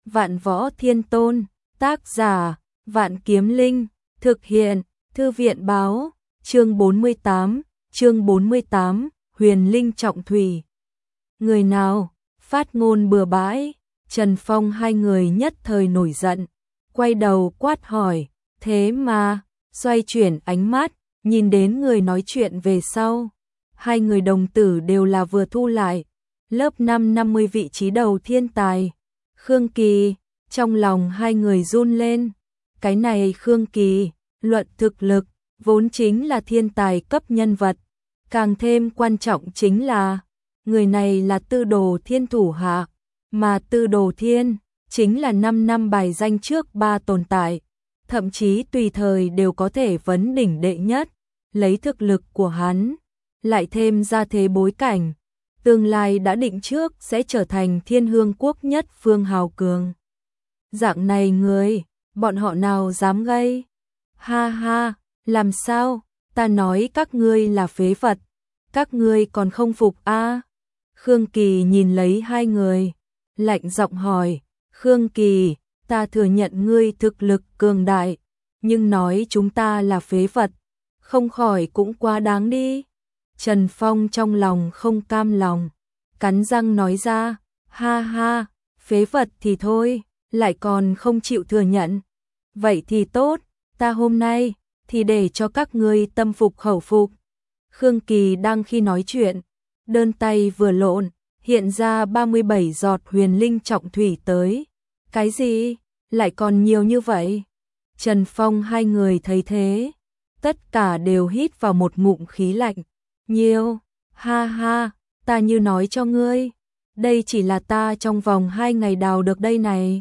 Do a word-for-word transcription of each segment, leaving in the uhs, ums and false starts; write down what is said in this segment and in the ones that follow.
Vạn Võ Thiên Tôn, tác giả, Vạn Kiếm Linh, thực hiện, Thư viện báo, chương bốn mươi tám, chương bốn mươi tám, Huyền Linh Trọng Thủy. Người nào, phát ngôn bừa bãi, Trần Phong hai người nhất thời nổi giận, quay đầu quát hỏi, thế mà, xoay chuyển ánh mắt, nhìn đến người nói chuyện về sau. Hai người đồng tử đều là vừa thu lại, lớp năm năm mươi vị trí đầu thiên tài. Khương Kỳ, trong lòng hai người run lên, cái này Khương Kỳ, luận thực lực, vốn chính là thiên tài cấp nhân vật, càng thêm quan trọng chính là, người này là Tư Đồ Thiên thủ hạ, mà Tư Đồ Thiên, chính là năm năm bài danh trước ba tồn tại, thậm chí tùy thời đều có thể vấn đỉnh đệ nhất, lấy thực lực của hắn, lại thêm ra thế bối cảnh. Tương lai đã định trước sẽ trở thành thiên hương quốc nhất phương hào cường. Dạng này người, bọn họ nào dám gây? Ha ha, làm sao? Ta nói các ngươi là phế vật, các ngươi còn không phục a? À? Khương Kỳ nhìn lấy hai người, lạnh giọng hỏi, Khương Kỳ, ta thừa nhận ngươi thực lực cường đại, nhưng nói chúng ta là phế vật, không khỏi cũng quá đáng đi. Trần Phong trong lòng không cam lòng, cắn răng nói ra, ha ha, phế vật thì thôi, lại còn không chịu thừa nhận. Vậy thì tốt, ta hôm nay, thì để cho các ngươi tâm phục khẩu phục. Khương Kỳ đang khi nói chuyện, đơn tay vừa lộn, hiện ra ba mươi bảy giọt huyền linh trọng thủy tới. Cái gì? Lại còn nhiều như vậy? Trần Phong hai người thấy thế, tất cả đều hít vào một ngụm khí lạnh. Nhiều, ha ha, ta như nói cho ngươi, đây chỉ là ta trong vòng hai ngày đào được đây này.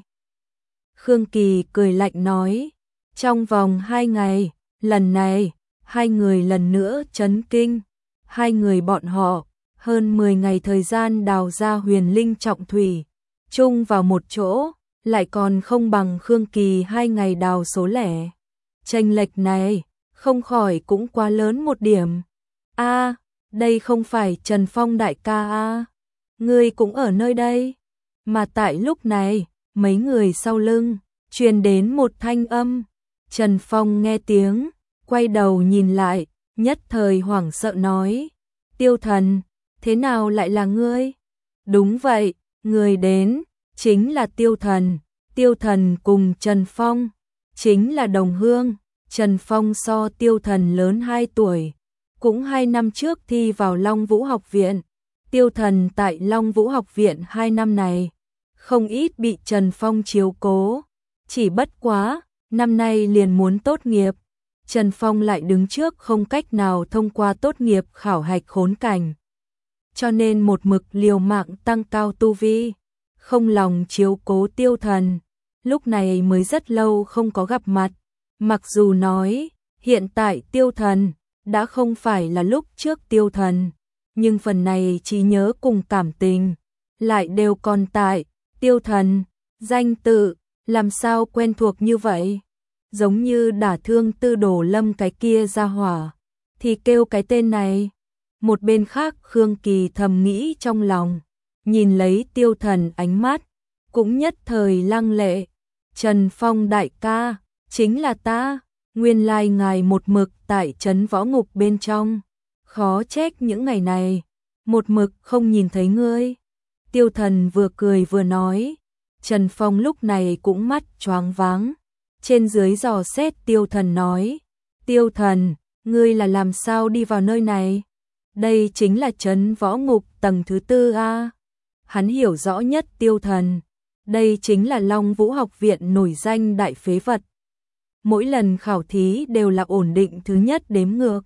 Khương Kỳ cười lạnh nói, trong vòng hai ngày, lần này, hai người lần nữa chấn kinh, hai người bọn họ, hơn mười ngày thời gian đào ra huyền linh trọng thủy, chung vào một chỗ, lại còn không bằng Khương Kỳ hai ngày đào số lẻ. Chênh lệch này, không khỏi cũng quá lớn một điểm. A, à, đây không phải Trần Phong đại ca a, à? Ngươi cũng ở nơi đây. Mà tại lúc này, mấy người sau lưng truyền đến một thanh âm. Trần Phong nghe tiếng, quay đầu nhìn lại, nhất thời hoảng sợ nói, Tiêu Thần, thế nào lại là ngươi? Đúng vậy, người đến chính là Tiêu Thần. Tiêu Thần cùng Trần Phong chính là đồng hương. Trần Phong so Tiêu Thần lớn hai tuổi, cũng hai năm trước thi vào Long Vũ học viện. Tiêu Thần tại Long Vũ học viện hai năm này, không ít bị Trần Phong chiếu cố. Chỉ bất quá, năm nay liền muốn tốt nghiệp. Trần Phong lại đứng trước không cách nào thông qua tốt nghiệp khảo hạch khốn cảnh. Cho nên một mực liều mạng tăng cao tu vi, không lòng chiếu cố Tiêu Thần. Lúc này mới rất lâu không có gặp mặt. Mặc dù nói, hiện tại Tiêu Thần đã không phải là lúc trước Tiêu Thần, nhưng phần này trí nhớ cùng cảm tình lại đều còn tại. Tiêu Thần, danh tự, làm sao quen thuộc như vậy? Giống như đả thương Tư Đồ Lâm cái kia ra hỏa, thì kêu cái tên này. Một bên khác Khương Kỳ thầm nghĩ trong lòng, nhìn lấy Tiêu Thần ánh mắt, cũng nhất thời lăng lệ. Trần Phong đại ca, chính là ta, nguyên lai ngài một mực tại trấn võ ngục bên trong, khó trách những ngày này, một mực không nhìn thấy ngươi. Tiêu Thần vừa cười vừa nói, Trần Phong lúc này cũng mắt choáng váng, trên dưới dò xét Tiêu Thần nói, Tiêu Thần, ngươi là làm sao đi vào nơi này? Đây chính là trấn võ ngục tầng thứ tư a. Hắn hiểu rõ nhất Tiêu Thần, đây chính là Long Vũ học viện nổi danh đại phế vật. Mỗi lần khảo thí đều là ổn định thứ nhất đếm ngược.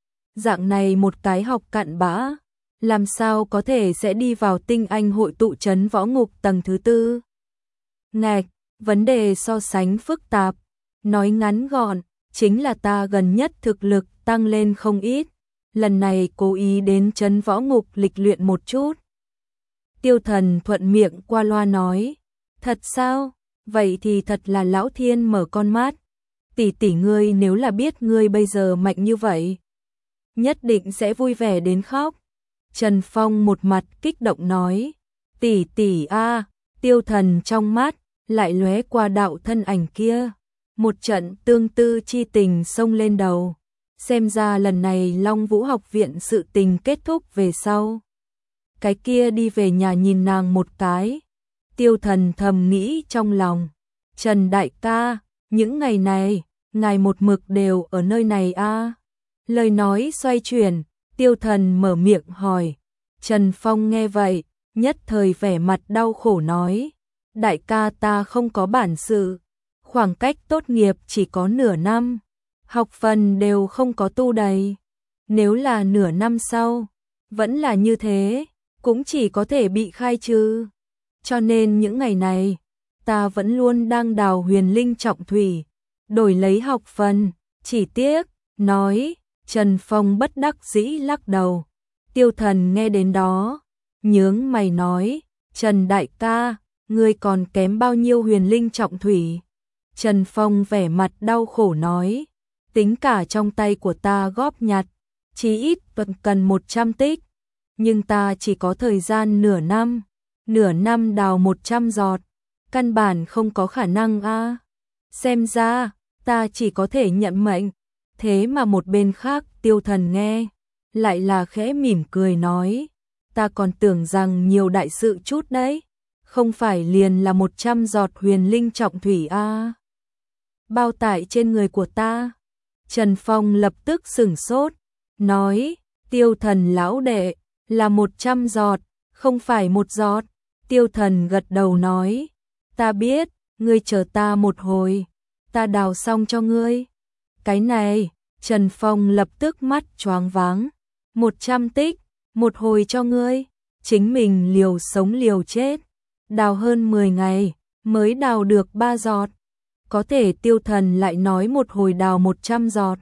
Dạng này một cái học cặn bã, làm sao có thể sẽ đi vào tinh anh hội tụ trấn võ ngục tầng thứ tư? Ngạch, vấn đề so sánh phức tạp, nói ngắn gọn, chính là ta gần nhất thực lực tăng lên không ít, lần này cố ý đến trấn võ ngục lịch luyện một chút. Tiêu Thần thuận miệng qua loa nói, thật sao? Vậy thì thật là lão thiên mở con mắt. Tỷ tỷ ngươi nếu là biết ngươi bây giờ mạnh như vậy, nhất định sẽ vui vẻ đến khóc. Trần Phong một mặt kích động nói, tỷ tỷ a. Tiêu Thần trong mắt lại lóe qua đạo thân ảnh kia. Một trận tương tư chi tình xông lên đầu. Xem ra lần này Long Vũ học viện sự tình kết thúc về sau. Cái kia đi về nhà nhìn nàng một cái. Tiêu Thần thầm nghĩ trong lòng. Trần đại ca, những ngày này, ngài một mực đều ở nơi này a à? Lời nói xoay chuyển, Tiêu Thần mở miệng hỏi. Trần Phong nghe vậy, nhất thời vẻ mặt đau khổ nói. Đại ca ta không có bản sự. Khoảng cách tốt nghiệp chỉ có nửa năm. Học phần đều không có tu đầy. Nếu là nửa năm sau, vẫn là như thế, cũng chỉ có thể bị khai trừ. Cho nên những ngày này, ta vẫn luôn đang đào huyền linh trọng thủy, đổi lấy học phần, chỉ tiếc, nói, Trần Phong bất đắc dĩ lắc đầu. Tiêu Thần nghe đến đó, nhướng mày nói, Trần đại ca, ngươi còn kém bao nhiêu huyền linh trọng thủy? Trần Phong vẻ mặt đau khổ nói, tính cả trong tay của ta góp nhặt, chí ít vẫn cần một trăm tích, nhưng ta chỉ có thời gian nửa năm, nửa năm đào một trăm giọt, căn bản không có khả năng a. Xem ra, ta chỉ có thể nhận mệnh. Thế mà một bên khác Tiêu Thần nghe, lại là khẽ mỉm cười nói, ta còn tưởng rằng nhiều đại sự chút đấy, không phải liền là một trăm giọt huyền linh trọng thủy a. Bao tải trên người của ta. Trần Phong lập tức sửng sốt, nói, Tiêu Thần lão đệ, là một trăm giọt, không phải một giọt. Tiêu Thần gật đầu nói, ta biết, ngươi chờ ta một hồi, ta đào xong cho ngươi. Cái này, Trần Phong lập tức mắt choáng váng, một trăm tích, một hồi cho ngươi, chính mình liều sống liều chết, đào hơn mười ngày, mới đào được ba giọt. Có thể Tiêu Thần lại nói một hồi đào một trăm giọt.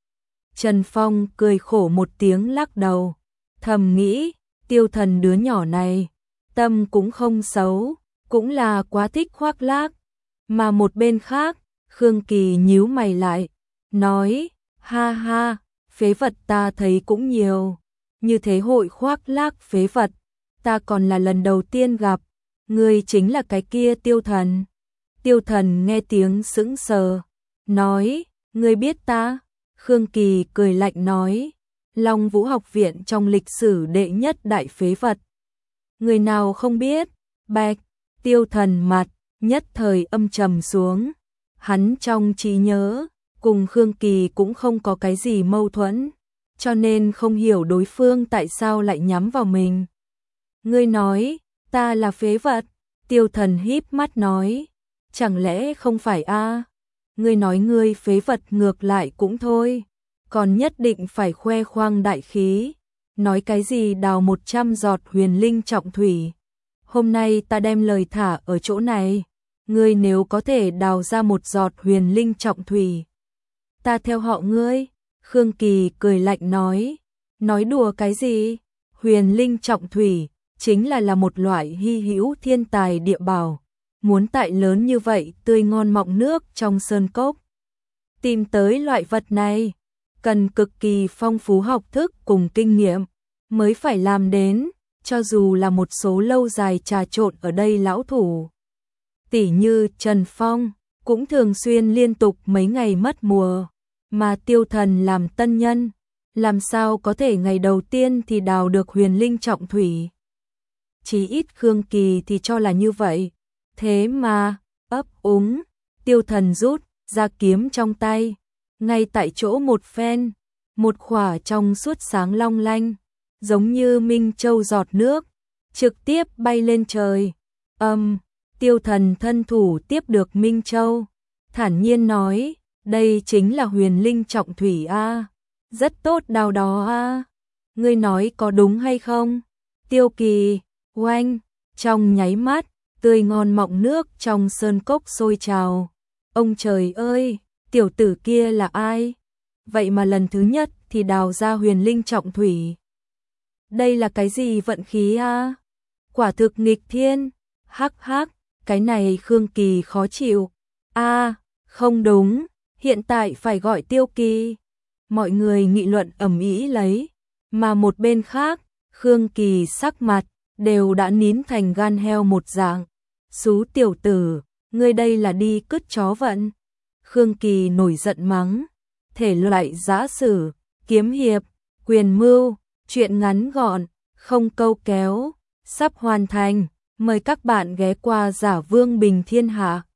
Trần Phong cười khổ một tiếng lắc đầu, thầm nghĩ, Tiêu Thần đứa nhỏ này, tâm cũng không xấu, cũng là quá thích khoác lác. Mà một bên khác, Khương Kỳ nhíu mày lại, nói, ha ha, phế vật ta thấy cũng nhiều, như thế hội khoác lác phế vật, ta còn là lần đầu tiên gặp, ngươi chính là cái kia Tiêu Thần. Tiêu Thần nghe tiếng sững sờ, nói, ngươi biết ta? Khương Kỳ cười lạnh nói, Long Vũ học viện trong lịch sử đệ nhất đại phế vật. Người nào không biết? Bạch, Tiêu Thần mặt, nhất thời âm trầm xuống. Hắn trong trí nhớ, cùng Khương Kỳ cũng không có cái gì mâu thuẫn, cho nên không hiểu đối phương tại sao lại nhắm vào mình. Ngươi nói, ta là phế vật. Tiêu Thần híp mắt nói, chẳng lẽ không phải a? Ngươi nói ngươi phế vật ngược lại cũng thôi, còn nhất định phải khoe khoang đại khí, nói cái gì đào một trăm giọt huyền linh trọng thủy. Hôm nay ta đem lời thả ở chỗ này, ngươi nếu có thể đào ra một giọt huyền linh trọng thủy, ta theo họ ngươi. Khương Kỳ cười lạnh nói, nói đùa cái gì? Huyền linh trọng thủy chính là là một loại hy hữu thiên tài địa bảo, muốn tại lớn như vậy tươi ngon mọng nước trong sơn cốc. Tìm tới loại vật này, cần cực kỳ phong phú học thức cùng kinh nghiệm mới phải làm đến, cho dù là một số lâu dài trà trộn ở đây lão thủ. Tỷ như Trần Phong, cũng thường xuyên liên tục mấy ngày mất mùa, mà Tiêu Thần làm tân nhân, làm sao có thể ngày đầu tiên thì đào được huyền linh trọng thủy. Chỉ ít Khương Kỳ thì cho là như vậy. Thế mà, ấp úng, Tiêu Thần rút ra kiếm trong tay, ngay tại chỗ một phen, một khỏa trong suốt sáng long lanh, giống như minh châu giọt nước, trực tiếp bay lên trời. Âm, um, Tiêu Thần thân thủ tiếp được minh châu, thản nhiên nói, đây chính là huyền linh trọng thủy a, rất tốt đào đó a. Ngươi nói có đúng hay không? Tiêu Kỳ, oanh, trong nháy mắt, tươi ngon mọng nước trong sơn cốc sôi trào. Ông trời ơi, tiểu tử kia là ai? Vậy mà lần thứ nhất thì đào ra huyền linh trọng thủy. Đây là cái gì vận khí a? Quả thực nghịch thiên. Hắc hắc, cái này Khương Kỳ khó chịu. A, không đúng, hiện tại phải gọi Tiêu Kỳ. Mọi người nghị luận ầm ĩ lấy, mà một bên khác, Khương Kỳ sắc mặt đều đã nín thành gan heo một dạng. Xú tiểu tử, ngươi đây là đi cứt chó vận. Khương Kỳ nổi giận mắng, thể loại giã sử, kiếm hiệp, quyền mưu, truyện ngắn gọn, không câu kéo, sắp hoàn thành, mời các bạn ghé qua Giả Vương Bình Thiên Hạ.